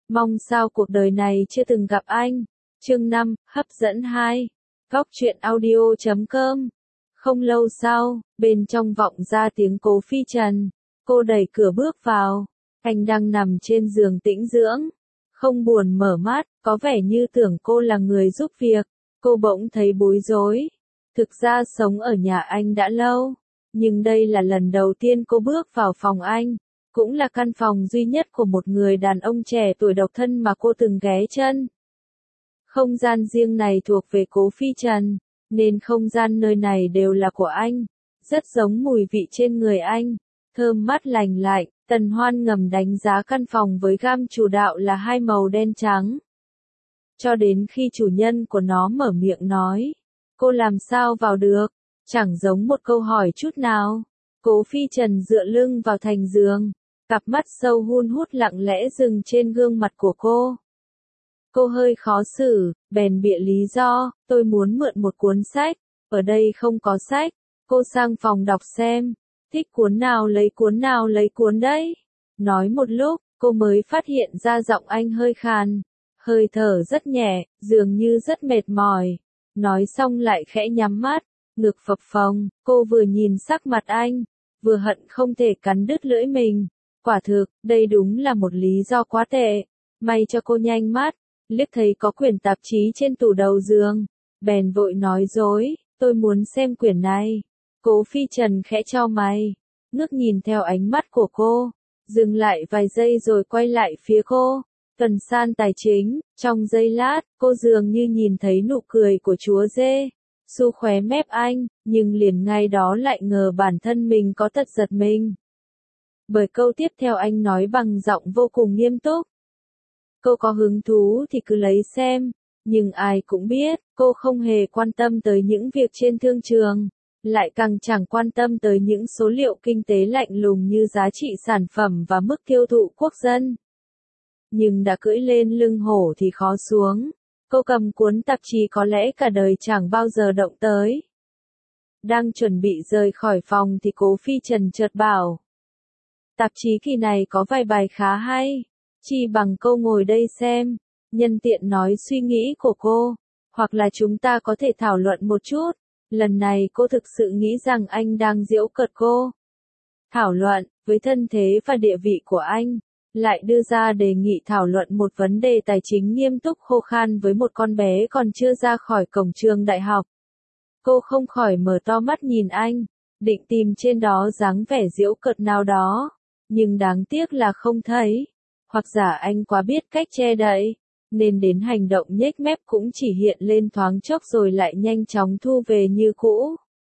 Mong sao cuộc đời này chưa từng gặp anh. Chương 5, hấp dẫn 2. Góc truyện audio.com. Không lâu sau, bên trong vọng ra tiếng Cố Phi Trần. Cô đẩy cửa bước vào. Anh đang nằm trên giường tĩnh dưỡng. Không buồn mở mắt, có vẻ như tưởng cô là người giúp việc. Cô bỗng thấy bối rối. Thực ra sống ở nhà anh đã lâu. Nhưng đây là lần đầu tiên cô bước vào phòng anh. Cũng là căn phòng duy nhất của một người đàn ông trẻ tuổi độc thân mà cô từng ghé chân. Không gian riêng này thuộc về Cố Phi Trần, nên không gian nơi này đều là của anh. Rất giống mùi vị trên người anh, thơm mát lành lạnh. Tần Hoan ngầm đánh giá căn phòng với gam chủ đạo là hai màu đen trắng. Cho đến khi chủ nhân của nó mở miệng nói, cô làm sao vào được, chẳng giống một câu hỏi chút nào. Cố Phi Trần dựa lưng vào thành giường, cặp mắt sâu hun hút lặng lẽ dừng trên gương mặt của cô. Cô hơi khó xử, bèn bịa lý do, tôi muốn mượn một cuốn sách, ở đây không có sách, cô sang phòng đọc xem, thích cuốn nào lấy cuốn đấy. Nói một lúc, cô mới phát hiện ra giọng anh hơi khàn, hơi thở rất nhẹ, dường như rất mệt mỏi. Nói xong lại khẽ nhắm mắt, ngực phập phồng, cô vừa nhìn sắc mặt anh, vừa hận không thể cắn đứt lưỡi mình. Quả thực, đây đúng là một lý do quá tệ. May cho cô nhanh mắt, liếc thấy có quyển tạp chí trên tủ đầu giường, bèn vội nói dối, tôi muốn xem quyển này. Cố Phi Trần khẽ chau mày, ngước nhìn theo ánh mắt của cô, dừng lại vài giây rồi quay lại phía cô. Cần san tài chính, trong giây lát, cô dường như nhìn thấy nụ cười của chúa dê, xu khóe mép anh, nhưng liền ngay đó lại ngờ bản thân mình có tật giật mình. Bởi câu tiếp theo anh nói bằng giọng vô cùng nghiêm túc. Cô có hứng thú thì cứ lấy xem, nhưng ai cũng biết, cô không hề quan tâm tới những việc trên thương trường, lại càng chẳng quan tâm tới những số liệu kinh tế lạnh lùng như giá trị sản phẩm và mức tiêu thụ quốc dân. Nhưng đã cưỡi lên lưng hổ thì khó xuống, cô cầm cuốn tạp chí có lẽ cả đời chẳng bao giờ động tới. Đang chuẩn bị rời khỏi phòng thì Cố Phi Trần chợt bảo. Tạp chí kỳ này có vài bài khá hay, chi bằng cô ngồi đây xem, nhân tiện nói suy nghĩ của cô, hoặc là chúng ta có thể thảo luận một chút. Lần này cô thực sự nghĩ rằng anh đang giễu cợt cô. Thảo luận, với thân thế và địa vị của anh, lại đưa ra đề nghị thảo luận một vấn đề tài chính nghiêm túc khô khan với một con bé còn chưa ra khỏi cổng trường đại học. Cô không khỏi mở to mắt nhìn anh, định tìm trên đó dáng vẻ giễu cợt nào đó, nhưng đáng tiếc là không thấy. Hoặc giả anh quá biết cách che đậy, nên đến hành động nhếch mép cũng chỉ hiện lên thoáng chốc rồi lại nhanh chóng thu về như cũ.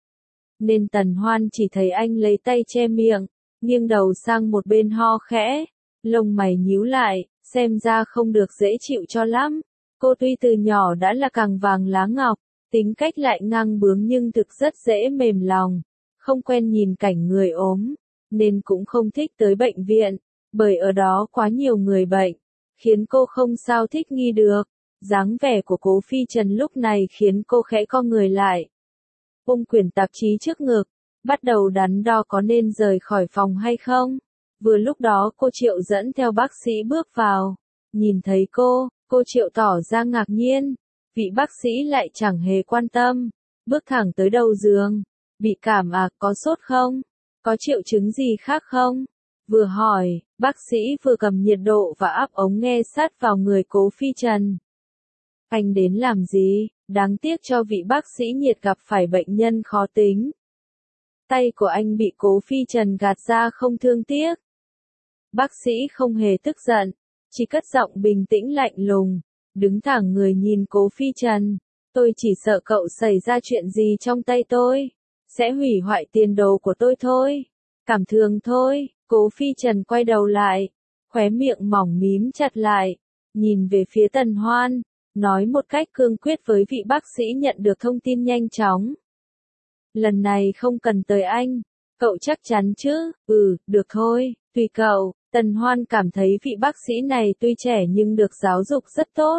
Nên Tần Hoan chỉ thấy anh lấy tay che miệng, nghiêng đầu sang một bên ho khẽ, lông mày nhíu lại, xem ra không được dễ chịu cho lắm. Cô tuy từ nhỏ đã là càng vàng lá ngọc, tính cách lại ngang bướng nhưng thực rất dễ mềm lòng, không quen nhìn cảnh người ốm, nên cũng không thích tới bệnh viện. Bởi ở đó quá nhiều người bệnh, khiến cô không sao thích nghi được. Dáng vẻ của Cố Phi Trần lúc này khiến cô khẽ co người lại. Ôm quyển tạp chí trước ngực, bắt đầu đắn đo có nên rời khỏi phòng hay không. Vừa lúc đó cô Triệu dẫn theo bác sĩ bước vào. Nhìn thấy cô Triệu tỏ ra ngạc nhiên. Vị bác sĩ lại chẳng hề quan tâm, bước thẳng tới đầu giường. Bị cảm à, có sốt không? Có triệu chứng gì khác không? Vừa hỏi, bác sĩ vừa cầm nhiệt độ và áp ống nghe sát vào người Cố Phi Trần. Anh đến làm gì? Đáng tiếc cho vị bác sĩ nhiệt gặp phải bệnh nhân khó tính. Tay của anh bị Cố Phi Trần gạt ra không thương tiếc. Bác sĩ không hề tức giận, chỉ cất giọng bình tĩnh lạnh lùng, đứng thẳng người nhìn Cố Phi Trần. Tôi chỉ sợ cậu xảy ra chuyện gì trong tay tôi, sẽ hủy hoại tiền đồ của tôi thôi. Cảm thương thôi. Cố Phi Trần quay đầu lại, khóe miệng mỏng mím chặt lại, nhìn về phía Tần Hoan, nói một cách cương quyết với vị bác sĩ nhận được thông tin nhanh chóng. Lần này không cần tới anh, cậu chắc chắn chứ? Được thôi, tùy cậu. Tần Hoan cảm thấy vị bác sĩ này tuy trẻ nhưng được giáo dục rất tốt.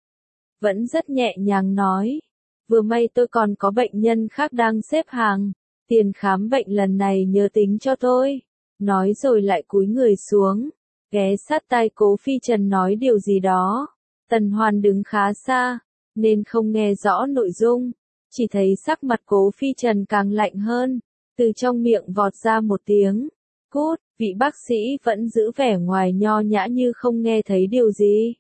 Vẫn rất nhẹ nhàng nói, vừa may tôi còn có bệnh nhân khác đang xếp hàng, tiền khám bệnh lần này nhớ tính cho tôi. Nói rồi lại cúi người xuống, ghé sát tai Cố Phi Trần nói điều gì đó. Tần Hoan đứng khá xa, nên không nghe rõ nội dung, chỉ thấy sắc mặt Cố Phi Trần càng lạnh hơn, từ trong miệng vọt ra một tiếng, cút, vị bác sĩ vẫn giữ vẻ ngoài nho nhã như không nghe thấy điều gì.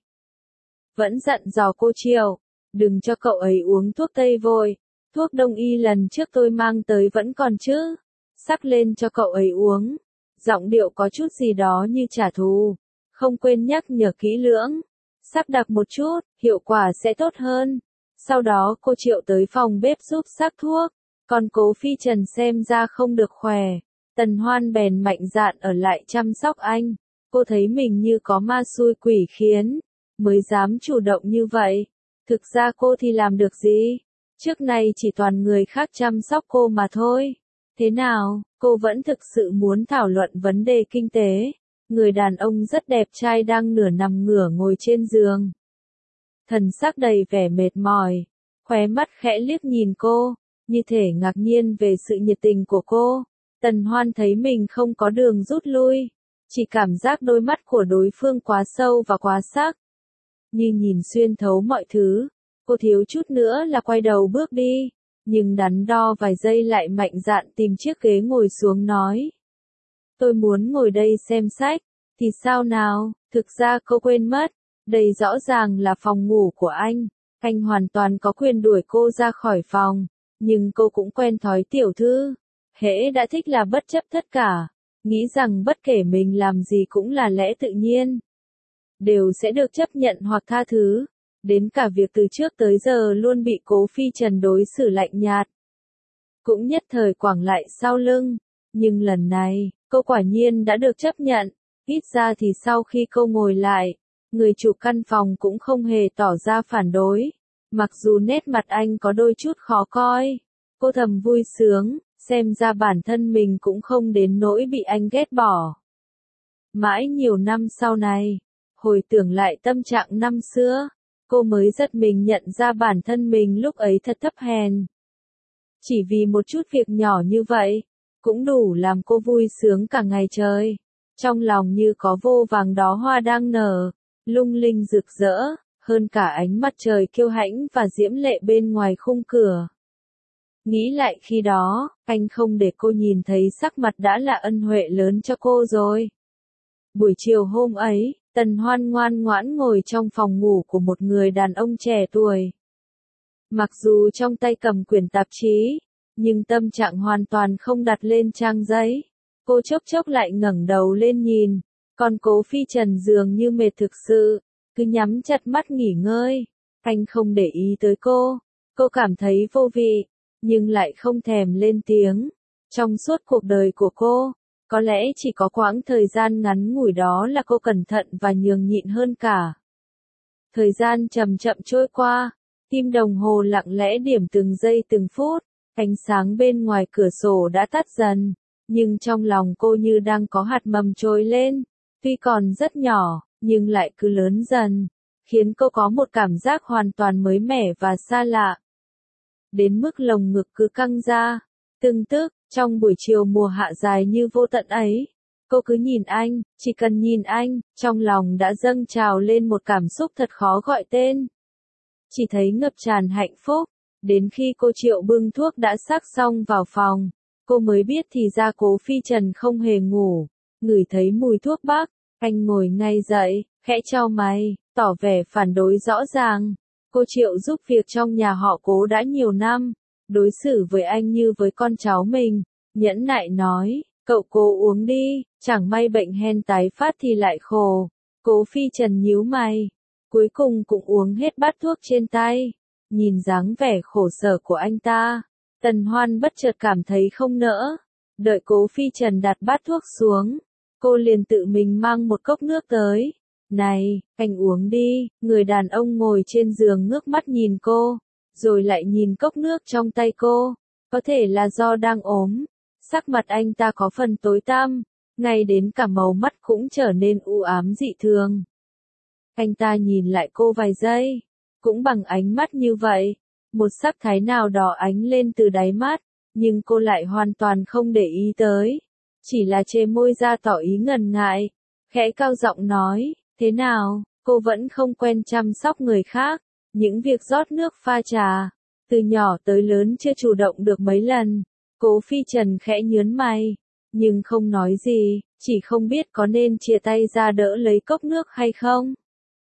Vẫn dặn dò cô Triệu, đừng cho cậu ấy uống thuốc tây vội, thuốc đông y lần trước tôi mang tới vẫn còn chứ, sắc lên cho cậu ấy uống, giọng điệu có chút gì đó như trả thù, không quên nhắc nhở kỹ lưỡng, sắc đặc một chút, hiệu quả sẽ tốt hơn. Sau đó cô Triệu tới phòng bếp giúp sắc thuốc, còn Cố Phi Trần xem ra không được khỏe, Tần Hoan bèn mạnh dạn ở lại chăm sóc anh, cô thấy mình như có ma xui quỷ khiến, mới dám chủ động như vậy, thực ra cô thì làm được gì, trước nay chỉ toàn người khác chăm sóc cô mà thôi. Thế nào, cô vẫn thực sự muốn thảo luận vấn đề kinh tế, người đàn ông rất đẹp trai đang nửa nằm ngửa ngồi trên giường. Thần sắc đầy vẻ mệt mỏi, khóe mắt khẽ liếc nhìn cô, như thể ngạc nhiên về sự nhiệt tình của cô. Tần Hoan thấy mình không có đường rút lui, chỉ cảm giác đôi mắt của đối phương quá sâu và quá sắc. Như nhìn xuyên thấu mọi thứ, cô thiếu chút nữa là quay đầu bước đi, nhưng đắn đo vài giây lại mạnh dạn tìm chiếc ghế ngồi xuống nói. Tôi muốn ngồi đây xem sách, thì sao nào, thực ra cô quên mất, đây rõ ràng là phòng ngủ của anh hoàn toàn có quyền đuổi cô ra khỏi phòng, nhưng cô cũng quen thói tiểu thư, hễ đã thích là bất chấp tất cả, nghĩ rằng bất kể mình làm gì cũng là lẽ tự nhiên, đều sẽ được chấp nhận hoặc tha thứ, đến cả việc từ trước tới giờ luôn bị Cố Phi Trần đối xử lạnh nhạt. Cũng nhất thời quẳng lại sau lưng, nhưng lần này, cô quả nhiên đã được chấp nhận, ít ra thì sau khi cô ngồi lại, người chủ căn phòng cũng không hề tỏ ra phản đối, mặc dù nét mặt anh có đôi chút khó coi, cô thầm vui sướng, xem ra bản thân mình cũng không đến nỗi bị anh ghét bỏ. Mãi nhiều năm sau này, hồi tưởng lại tâm trạng năm xưa, cô mới giật mình nhận ra bản thân mình lúc ấy thật thấp hèn. Chỉ vì một chút việc nhỏ như vậy, cũng đủ làm cô vui sướng cả ngày trời. Trong lòng như có vô vàng đóa hoa đang nở, lung linh rực rỡ, hơn cả ánh mặt trời kiêu hãnh và diễm lệ bên ngoài khung cửa. Nghĩ lại khi đó, anh không để cô nhìn thấy sắc mặt đã là ân huệ lớn cho cô rồi. Buổi chiều hôm ấy, Tần Hoan ngoan ngoãn ngồi trong phòng ngủ của một người đàn ông trẻ tuổi. Mặc dù trong tay cầm quyển tạp chí, nhưng tâm trạng hoàn toàn không đặt lên trang giấy. Cô chốc chốc lại ngẩng đầu lên nhìn, còn Cố Phi Trần dường như mệt thực sự, cứ nhắm chặt mắt nghỉ ngơi. Anh không để ý tới cô cảm thấy vô vị, nhưng lại không thèm lên tiếng. Trong suốt cuộc đời của cô, có lẽ chỉ có quãng thời gian ngắn ngủi đó là cô cẩn thận và nhường nhịn hơn cả. Thời gian chậm chậm trôi qua, tim đồng hồ lặng lẽ điểm từng giây từng phút, ánh sáng bên ngoài cửa sổ đã tắt dần, nhưng trong lòng cô như đang có hạt mầm trồi lên, tuy còn rất nhỏ, nhưng lại cứ lớn dần, khiến cô có một cảm giác hoàn toàn mới mẻ và xa lạ. Đến mức lồng ngực cứ căng ra, từng tức, trong buổi chiều mùa hạ dài như vô tận ấy, cô cứ nhìn anh, chỉ cần nhìn anh, trong lòng đã dâng trào lên một cảm xúc thật khó gọi tên. Chỉ thấy ngập tràn hạnh phúc, đến khi cô Triệu bưng thuốc đã sắc xong vào phòng, cô mới biết thì ra Cố Phi Trần không hề ngủ, ngửi thấy mùi thuốc bắc, anh ngồi ngay dậy, khẽ chau mày, tỏ vẻ phản đối rõ ràng. Cô Triệu giúp việc trong nhà họ Cố đã nhiều năm, đối xử với anh như với con cháu mình, nhẫn nại nói, cậu cố uống đi, chẳng may bệnh hen tái phát thì lại khổ. Cố Phi Trần nhíu mày, cuối cùng cũng uống hết bát thuốc trên tay, nhìn dáng vẻ khổ sở của anh ta, Tần Hoan bất chợt cảm thấy không nỡ, đợi Cố Phi Trần đặt bát thuốc xuống, cô liền tự mình mang một cốc nước tới. Này, anh uống đi, người đàn ông ngồi trên giường ngước mắt nhìn cô, rồi lại nhìn cốc nước trong tay cô, có thể là do đang ốm, sắc mặt anh ta có phần tối tăm, ngay đến cả màu mắt cũng trở nên u ám dị thường. Anh ta nhìn lại cô vài giây, cũng bằng ánh mắt như vậy, một sắc thái nào đó ánh lên từ đáy mắt, nhưng cô lại hoàn toàn không để ý tới, chỉ là chê môi ra tỏ ý ngần ngại. khẽ cao giọng nói, thế nào, cô vẫn không quen chăm sóc người khác, những việc rót nước pha trà, từ nhỏ tới lớn chưa chủ động được mấy lần. Cố Phi Trần khẽ nhướng mày, nhưng không nói gì, chỉ không biết có nên chia tay ra đỡ lấy cốc nước hay không.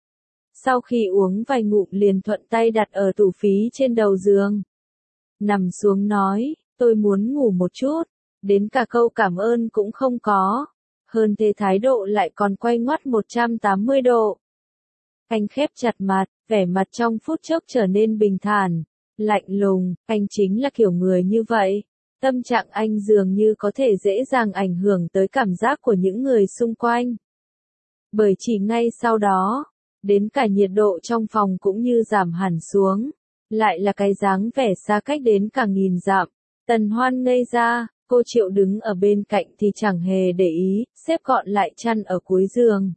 Sau khi uống vài ngụm liền thuận tay đặt ở tủ phí trên đầu giường. Nằm xuống nói, tôi muốn ngủ một chút, đến cả câu cảm ơn cũng không có. Hơn thế thái độ lại còn quay ngoắt 180 độ. Anh khép chặt mặt, vẻ mặt trong phút chốc trở nên bình thản, lạnh lùng, anh chính là kiểu người như vậy. Tâm trạng anh dường như có thể dễ dàng ảnh hưởng tới cảm giác của những người xung quanh. Bởi chỉ ngay sau đó, đến cả nhiệt độ trong phòng cũng như giảm hẳn xuống. Lại là cái dáng vẻ xa cách đến cả nghìn dặm. Tần Hoan ngây ra, cô Triệu đứng ở bên cạnh thì chẳng hề để ý, xếp gọn lại chăn ở cuối giường.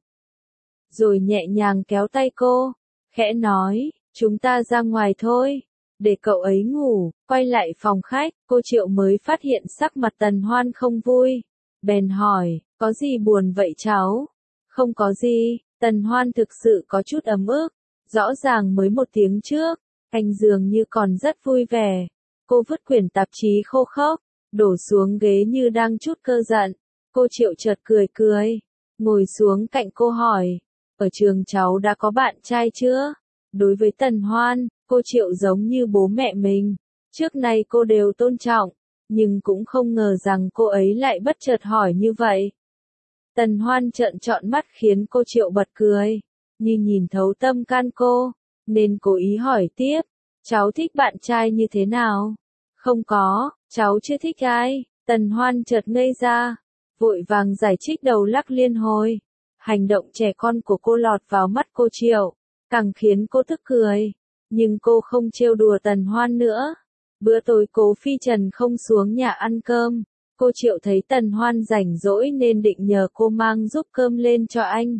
Rồi nhẹ nhàng kéo tay cô, khẽ nói, chúng ta ra ngoài thôi, để cậu ấy ngủ. Quay lại phòng khách, cô Triệu mới phát hiện sắc mặt Tần Hoan không vui. Bèn hỏi, có gì buồn vậy cháu? Không có gì, Tần Hoan thực sự có chút ấm ức. Rõ ràng mới một tiếng trước, anh dường như còn rất vui vẻ. Cô vứt quyển tạp chí khô khốc, đổ xuống ghế như đang trút cơn giận. Cô Triệu chợt cười cười, ngồi xuống cạnh cô hỏi, ở trường cháu đã có bạn trai chưa? Đối với Tần Hoan, cô Triệu giống như bố mẹ mình. Trước nay cô đều tôn trọng, nhưng cũng không ngờ rằng cô ấy lại bất chợt hỏi như vậy. Tần Hoan trợn tròn mắt khiến cô Triệu bật cười, như nhìn thấu tâm can cô, nên cố ý hỏi tiếp, cháu thích bạn trai như thế nào? Không có, cháu chưa thích ai. Tần Hoan chợt ngây ra, vội vàng giải thích đầu lắc liên hồi. Hành động trẻ con của cô lọt vào mắt cô Triệu, càng khiến cô tức cười. Nhưng cô không trêu đùa Tần Hoan nữa. Bữa tối Cố Phi Trần không xuống nhà ăn cơm. Cô Triệu thấy Tần Hoan rảnh rỗi nên định nhờ cô mang giúp cơm lên cho anh.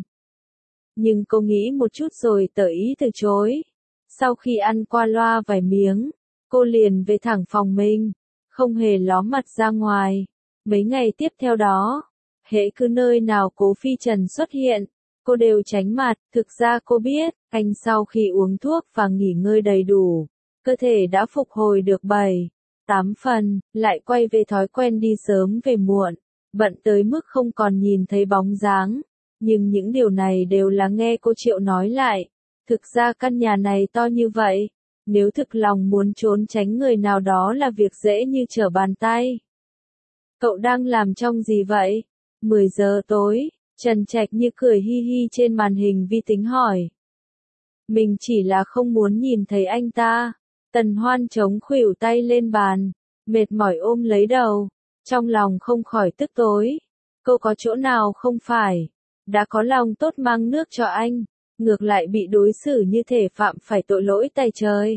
Nhưng cô nghĩ một chút rồi tỏ ý từ chối. Sau khi ăn qua loa vài miếng, cô liền về thẳng phòng mình, không hề ló mặt ra ngoài. Mấy ngày tiếp theo đó, hễ cứ nơi nào Cố Phi Trần xuất hiện, cô đều tránh mặt. Thực ra cô biết, anh sau khi uống thuốc và nghỉ ngơi đầy đủ, cơ thể đã phục hồi được 7-8 phần, lại quay về thói quen đi sớm về muộn, bận tới mức không còn nhìn thấy bóng dáng. Nhưng những điều này đều là nghe cô Triệu nói lại. Thực ra căn nhà này to như vậy, nếu thực lòng muốn trốn tránh người nào đó là việc dễ như trở bàn tay. Cậu đang làm trong gì vậy? 10 giờ tối, Trần Trạch như cười hi hi trên màn hình vi tính hỏi. Mình chỉ là không muốn nhìn thấy anh ta. Tần Hoan chống khuỷu tay lên bàn, mệt mỏi ôm lấy đầu, trong lòng không khỏi tức tối. Cô có chỗ nào không phải? Đã có lòng tốt mang nước cho anh, ngược lại bị đối xử như thể phạm phải tội lỗi tày trời.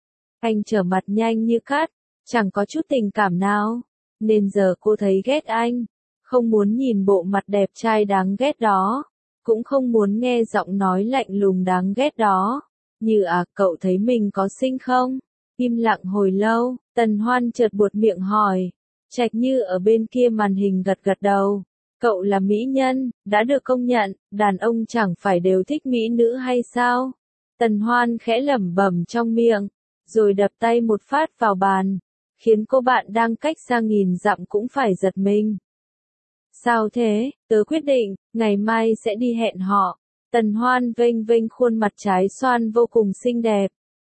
Anh trở mặt nhanh như cắt, chẳng có chút tình cảm nào, nên giờ cô thấy ghét anh, không muốn nhìn bộ mặt đẹp trai đáng ghét đó, cũng không muốn nghe giọng nói lạnh lùng đáng ghét đó. Như cậu thấy mình có xinh không? Im lặng hồi lâu, Tần Hoan chợt buột miệng hỏi. Trạch Như ở bên kia màn hình gật gật đầu. Cậu là mỹ nhân, đã được công nhận, đàn ông chẳng phải đều thích mỹ nữ hay sao? Tần Hoan khẽ lẩm bẩm trong miệng, rồi đập tay một phát vào bàn, khiến cô bạn đang cách xa nghìn dặm cũng phải giật mình. Sao thế? Tớ quyết định, ngày mai sẽ đi hẹn họ. Tần Hoan vênh vênh khuôn mặt trái xoan vô cùng xinh đẹp.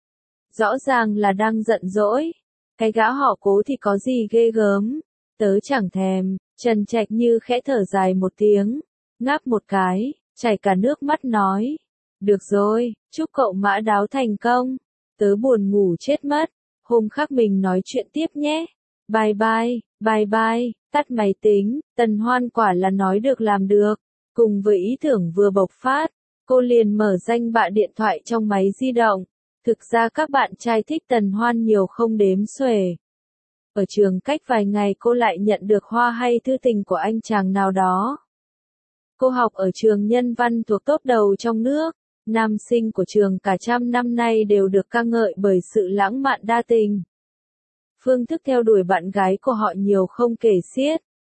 Rõ ràng là đang giận dỗi. Cái gã họ Cố thì có gì ghê gớm. Tớ chẳng thèm. Trần Trạch Như khẽ thở dài một tiếng, ngáp một cái, chảy cả nước mắt nói. Được rồi, chúc cậu mã đáo thành công. Tớ buồn ngủ chết mất. Hôm khác mình nói chuyện tiếp nhé. Bye bye, bye bye. Tắt máy tính. Tần Hoan quả là nói được làm được. Cùng với ý tưởng vừa bộc phát, cô liền mở danh bạ điện thoại trong máy di động. Thực ra các bạn trai thích Tần Hoan nhiều không đếm xuể. Ở trường cách vài ngày cô lại nhận được hoa hay thư tình của anh chàng nào đó. Cô học ở trường nhân văn thuộc top đầu trong nước. Nam sinh của trường cả trăm năm nay đều được ca ngợi bởi sự lãng mạn đa tình. Phương thức theo đuổi bạn gái của họ nhiều không kể xiết.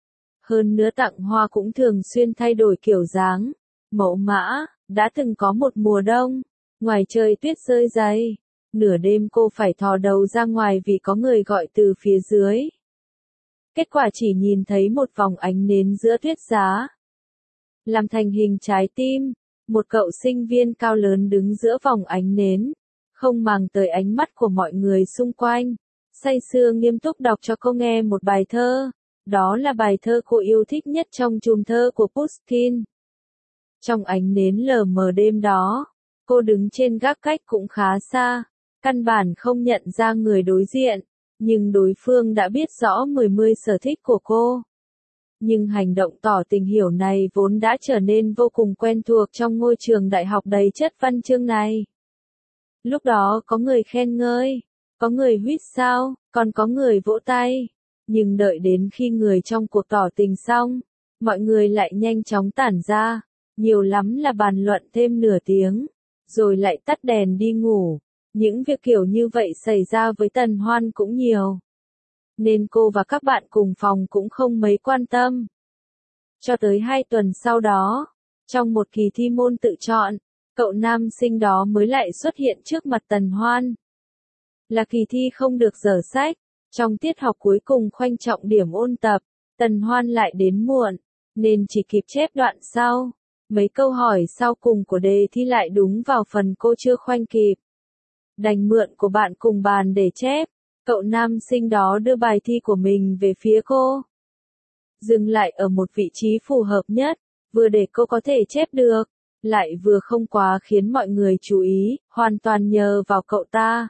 Hơn nữa tặng hoa cũng thường xuyên thay đổi kiểu dáng, mẫu mã, đã từng có một mùa đông, ngoài trời tuyết rơi dày, nửa đêm cô phải thò đầu ra ngoài vì có người gọi từ phía dưới. Kết quả chỉ nhìn thấy một vòng ánh nến giữa tuyết giá, làm thành hình trái tim, một cậu sinh viên cao lớn đứng giữa vòng ánh nến, không màng tới ánh mắt của mọi người xung quanh, say sưa nghiêm túc đọc cho cô nghe một bài thơ. Đó là bài thơ cô yêu thích nhất trong chùm thơ của Pushkin. Trong ánh nến lờ mờ đêm đó, cô đứng trên gác cách cũng khá xa, căn bản không nhận ra người đối diện, nhưng đối phương đã biết rõ mười sở thích của cô. Nhưng hành động tỏ tình hiểu này vốn đã trở nên vô cùng quen thuộc trong ngôi trường đại học đầy chất văn chương này. Lúc đó có người khen ngợi, có người huýt sáo, còn có người vỗ tay. Nhưng đợi đến khi người trong cuộc tỏ tình xong, mọi người lại nhanh chóng tản ra, nhiều lắm là bàn luận thêm nửa tiếng, rồi lại tắt đèn đi ngủ. Những việc kiểu như vậy xảy ra với Tần Hoan cũng nhiều. Nên cô và các bạn cùng phòng cũng không mấy quan tâm. Cho tới 2 tuần sau đó, trong một kỳ thi môn tự chọn, cậu nam sinh đó mới lại xuất hiện trước mặt Tần Hoan. Là kỳ thi không được dở sách. Trong tiết học cuối cùng khoanh trọng điểm ôn tập, Tần Hoan lại đến muộn, nên chỉ kịp chép đoạn sau. Mấy câu hỏi sau cùng của đề thi lại đúng vào phần cô chưa khoanh kịp. Đành mượn của bạn cùng bàn để chép, cậu nam sinh đó đưa bài thi của mình về phía cô. Dừng lại ở một vị trí phù hợp nhất, vừa để cô có thể chép được, lại vừa không quá khiến mọi người chú ý, hoàn toàn nhờ vào cậu ta.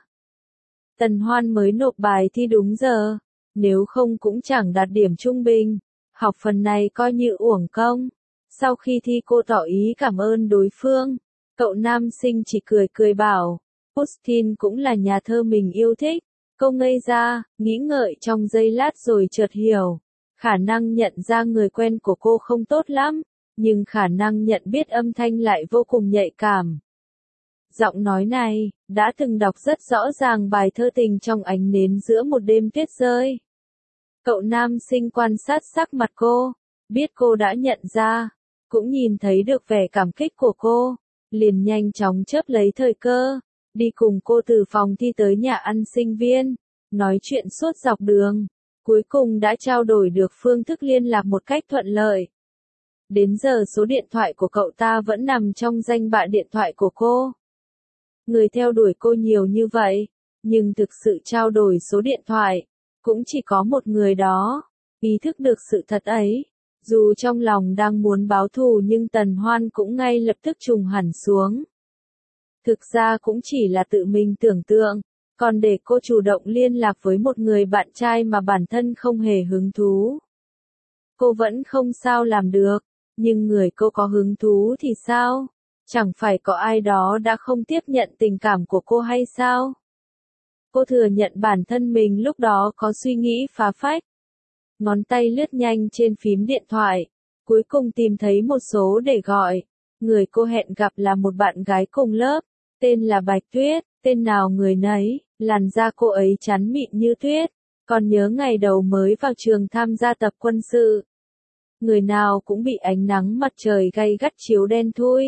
Tần Hoan mới nộp bài thi đúng giờ, nếu không cũng chẳng đạt điểm trung bình, học phần này coi như uổng công. Sau khi thi cô tỏ ý cảm ơn đối phương, cậu nam sinh chỉ cười cười bảo, Pushkin cũng là nhà thơ mình yêu thích. Cô ngây ra, nghĩ ngợi trong giây lát rồi chợt hiểu, khả năng nhận ra người quen của cô không tốt lắm, nhưng khả năng nhận biết âm thanh lại vô cùng nhạy cảm. Giọng nói này, đã từng đọc rất rõ ràng bài thơ tình trong ánh nến giữa một đêm tuyết rơi. Cậu nam sinh quan sát sắc mặt cô, biết cô đã nhận ra, cũng nhìn thấy được vẻ cảm kích của cô, liền nhanh chóng chớp lấy thời cơ, đi cùng cô từ phòng thi tới nhà ăn sinh viên, nói chuyện suốt dọc đường, cuối cùng đã trao đổi được phương thức liên lạc một cách thuận lợi. Đến giờ số điện thoại của cậu ta vẫn nằm trong danh bạ điện thoại của cô. Người theo đuổi cô nhiều như vậy, nhưng thực sự trao đổi số điện thoại, cũng chỉ có một người đó. Ý thức được sự thật ấy, dù trong lòng đang muốn báo thù nhưng Tần Hoan cũng ngay lập tức trùng hẳn xuống. Thực ra cũng chỉ là tự mình tưởng tượng, còn để cô chủ động liên lạc với một người bạn trai mà bản thân không hề hứng thú. Cô vẫn không sao làm được, nhưng người cô có hứng thú thì sao? Chẳng phải có ai đó đã không tiếp nhận tình cảm của cô hay sao? Cô thừa nhận bản thân mình lúc đó có suy nghĩ phá phách. Ngón tay lướt nhanh trên phím điện thoại, cuối cùng tìm thấy một số để gọi. Người cô hẹn gặp là một bạn gái cùng lớp, tên là Bạch Tuyết, tên nào người nấy, làn da cô ấy trắng mịn như tuyết, còn nhớ ngày đầu mới vào trường tham gia tập quân sự. Người nào cũng bị ánh nắng mặt trời gay gắt chiếu đen thui.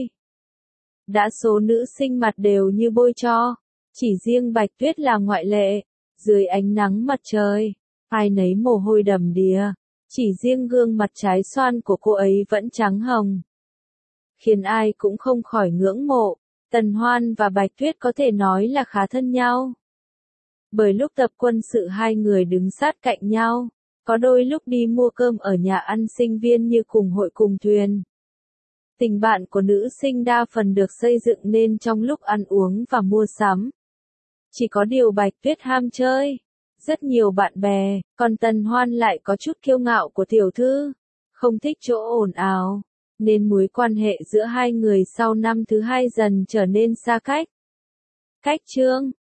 Đa số nữ sinh mặt đều như bôi tro, chỉ riêng Bạch Tuyết là ngoại lệ, dưới ánh nắng mặt trời, ai nấy mồ hôi đầm đìa, chỉ riêng gương mặt trái xoan của cô ấy vẫn trắng hồng. Khiến ai cũng không khỏi ngưỡng mộ, Tần Hoan và Bạch Tuyết có thể nói là khá thân nhau. Bởi lúc tập quân sự hai người đứng sát cạnh nhau, có đôi lúc đi mua cơm ở nhà ăn sinh viên như cùng hội cùng thuyền. Tình bạn của nữ sinh đa phần được xây dựng nên trong lúc ăn uống và mua sắm. Chỉ có điều Bạch Tuyết ham chơi, rất nhiều bạn bè, còn Tần Hoan lại có chút kiêu ngạo của tiểu thư, không thích chỗ ồn ào, nên mối quan hệ giữa hai người sau năm thứ 2 dần trở nên xa cách. Cách chương